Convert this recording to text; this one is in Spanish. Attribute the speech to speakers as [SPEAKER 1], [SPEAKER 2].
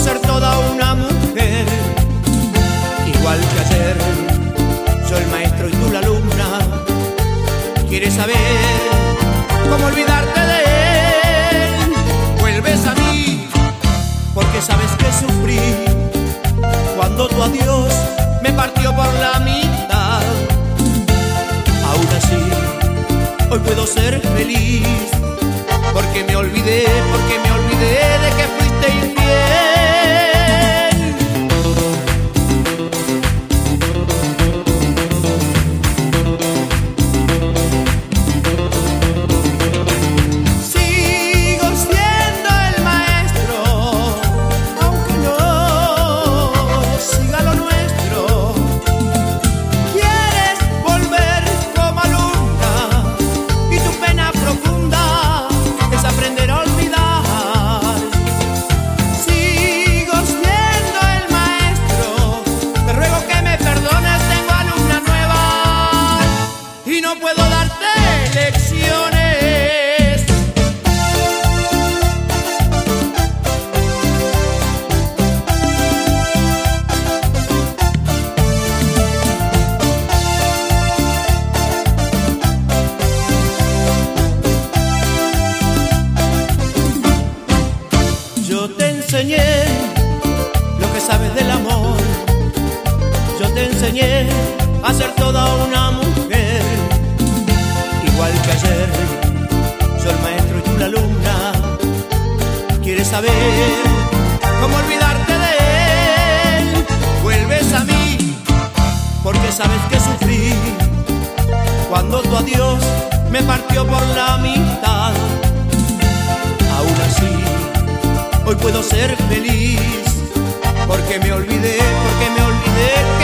[SPEAKER 1] ser toda una mujer, igual que ayer. Yo el maestro y tú la alumna. ¿Quieres saber cómo olvidarte de él? Vuelves a mí porque sabes que sufrí cuando tu adiós me partió por la mitad. Aún así, hoy puedo ser feliz porque me olvidé de que fuiste infiel. Sigo siendo el maestro, aunque no siga lo nuestro. Quieres volver como alumna y tu pena profunda es aprender a olvidar. Sigo siendo el maestro, te ruego que me perdones, tengo alumna nueva y no puedo darte lecciones. Yo te enseñé lo que sabes del amor. Yo te enseñé a ser toda una mujer, igual que ayer. Yo el maestro y tú la alumna. ¿Quieres saber cómo olvidarte de él? Vuelves a mí porque sabes que sufrí cuando tu adiós me partió por la mitad. Aún así, hoy puedo ser feliz porque me olvidé